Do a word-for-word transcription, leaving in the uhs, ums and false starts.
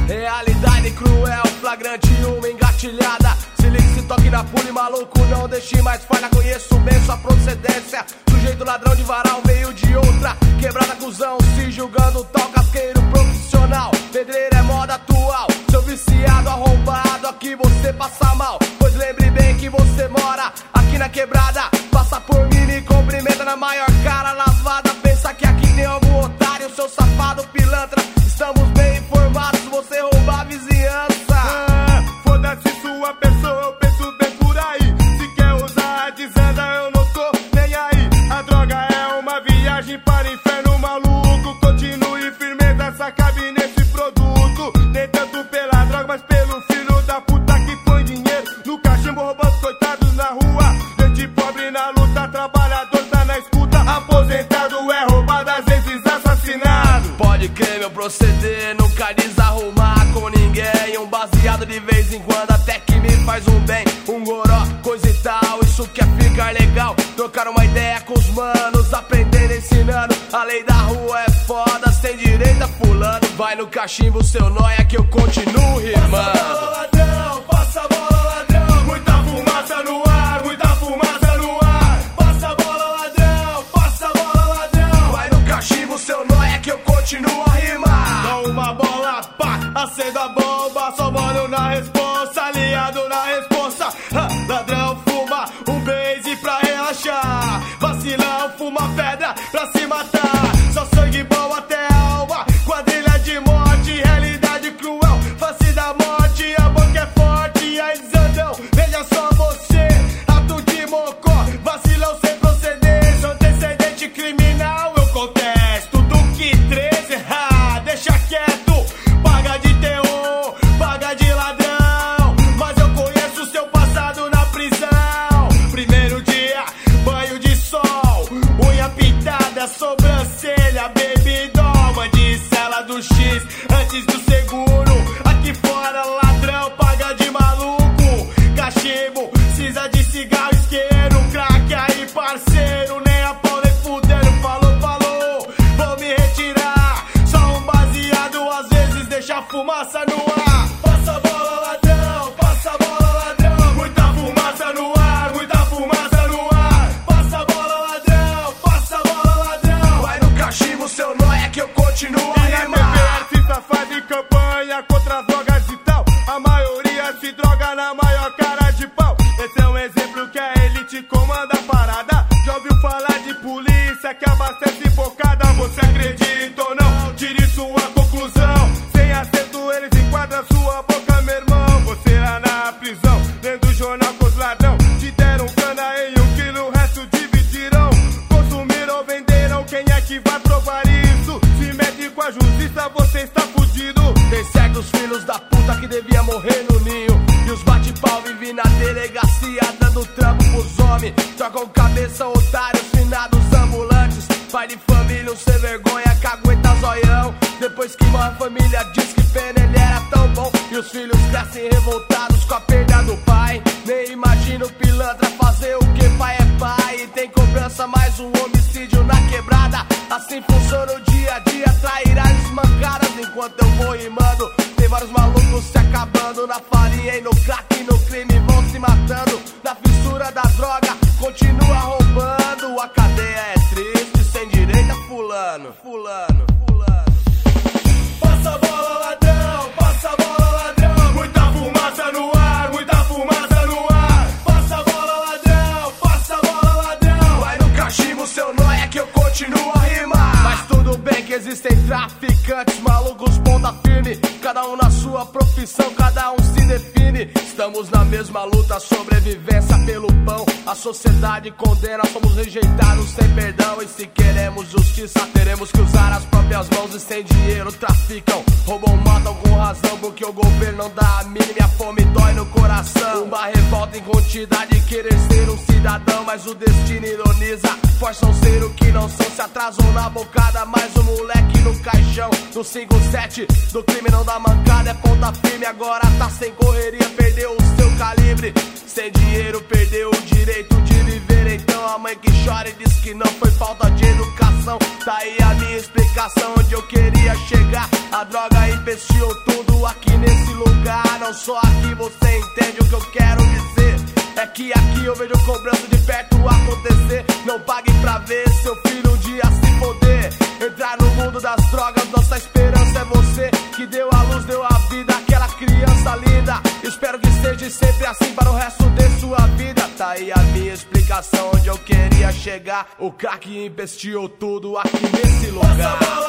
Realidade cruel, flagrante uma engatilhada. Se ligue, se toque na pule, maluco, não deixe mais falha. Conheço bem sua procedência, sujeito ladrão de varal, meio de outra quebrada, cuzão, se julgando tal casqueiro profissional. Pedreiro é moda atual, seu viciado arrombado, aqui você passa mal. Pois lembre bem que você mora aqui na quebrada. Passa por mim, me cumprimenta na maior cara lavada. Pensa que aqui tem algum otário, seu safado pilantra. Estamos bem informados, você rouba a vizinhança. Ah, foda-se sua pessoa, eu penso bem por aí. Se quer usar a desanda, eu não tô nem aí. A droga é uma viagem para o inferno, maluco. Continue firmeza, essa cabe nesse produto. Nem tanto pela droga, mas pelo filho da puta que põe dinheiro no cachimbo, roubando os coitados na rua. Gente pobre na luta, trabalhador tá na escuta. Aposentado é roubado, às vezes assassinado. Pode crer, meu proceder nunca desarrumar com ninguém. Um baseado de vez em quando até que me faz um bem. Um goró, coisa e tal, isso quer ficar legal. Trocar uma ideia com os manos, aprender ensinando. A lei da rua é foda, sem direita fulano. Vai no cachimbo, seu nóia, que eu continuo rimando. Passa a bola, ladrão, passa a bola, ladrão. Muita fumaça no ar, muita fumaça no ar. Passa a bola, ladrão, passa a bola, ladrão. Vai no cachimbo, seu nóia, que eu continuo a rimar. Dá uma bola, pá, acenda a bomba. Só mano na responsa, aliado na responsa. Ha, ladrão fuma um base pra relaxar. Vacilão fuma pedra pra se matar. Só sangue bom até a alma, quadrilha de morte. Realidade cruel, face da morte. A boca é forte, aí desandão, veja só você. Ato de mocó, vacilão sem procedência. Antecedente criminal, eu contesto. Do que treze, ha, deixa quieto. Paga de terror, paga de ladrão. Mas eu conheço seu passado na prisão. Primeiro dia, banho de sol, unha pintada, sobrancelha, baby doll. Mandicela do X, antes do seguro. Aqui fora, ladrão, paga de maluco. Cachimbo, cinza de cigarro, isqueiro. Crack aí, parceiro, nem a pau nem fudendo. Falou, falou, vou me retirar. Só um baseado, às vezes deixa a fumaça no ar. Passa a bola, ladrão, passa a bola, ladrão. Muita fumaça no ar, muita fumaça no ar. Passa a bola, ladrão, passa a bola, ladrão. Vai no cachimbo, seu nóia, que eu continuo a rimar. Se safado em campanha contra as drogas e tal. A maioria se droga na maior cara de pau. Esse é um exemplo que a elite comanda a parada. Já ouviu falar de polícia que abastece bocada? Você acredita ou não? Tire sua conclusão. Sem acerto eles enquadram sua boca, meu irmão. Você lá na prisão, dentro do jornal com os ladrão. Te deram cana em um quilo, o resto dividirão. Consumiram ou venderam, quem é que vai provar isso? Se mete com a justiça, você está fudido. Tem certos filhos da puta que devia morrer no ninho. E os bate-pau vivem na delegacia, dando trampo pros homens. Trocam cabeça, otários, finados ambulantes. Pai de família, um sem vergonha, cagueta zoião. Depois que uma família diz que pena, ele era tão bom. E os filhos crescem revoltados com a perda do pai. Nem imagino o pilantra fazer o que pai é pai. E tem cobrança, mais um homicídio na quebrada. Assim funciona o dia a dia, trairás mancadas enquanto eu vou rimando. Tem vários malucos se acabando na farinha e no crack e no crime vão se matando. Na fissura da droga, continua roubando. A cadeia é triste, sem direita fulano, fulano, fulano. Passa a bola, ladrão, passa a bola, ladrão. Muita fumaça no ar, muita fumaça no ar. Passa a bola, ladrão, passa a bola, ladrão. Vai no cachimbo, seu nóia, que eu continuo a rimar. Mas tudo bem que existem traficantes, malucos, ponta firme. Cada um na sua profissão, cada um se define. Estamos na mesma luta, sobrevivência pelo pão. A sociedade condena, somos rejeitados sem perdão. E se queremos justiça, teremos que usar as próprias mãos. E sem dinheiro traficam, roubam, matam com razão. Porque o governo não dá a mínima e a fome dói no coração. Uma revolta incontida de querer ser um cidadão, mas o destino ironiza. Forçam ser o que não são, se atrasam na bocada. Mais um moleque no caixão, do cinco sete do crime não dá mancada. É ponta firme, agora tá sem correria, perdeu perdeu o seu calibre. Sem dinheiro perdeu o direito de viver. Então a mãe que chora e diz que não foi falta de educação. Tá aí a minha explicação onde eu queria chegar. A droga investiu tudo aqui nesse lugar. Não só aqui você entende o que eu quero dizer. É que aqui eu vejo cobrança de perto acontecer. Não pague pra ver seu filho um dia se foder. Entrar no mundo das drogas, nossa esperança é você. Que deu a luz, deu a vida àquela criança linda. Espero que seja sempre assim para o resto de sua vida. Tá aí a minha explicação onde eu queria chegar. O crack investiu tudo aqui nesse lugar.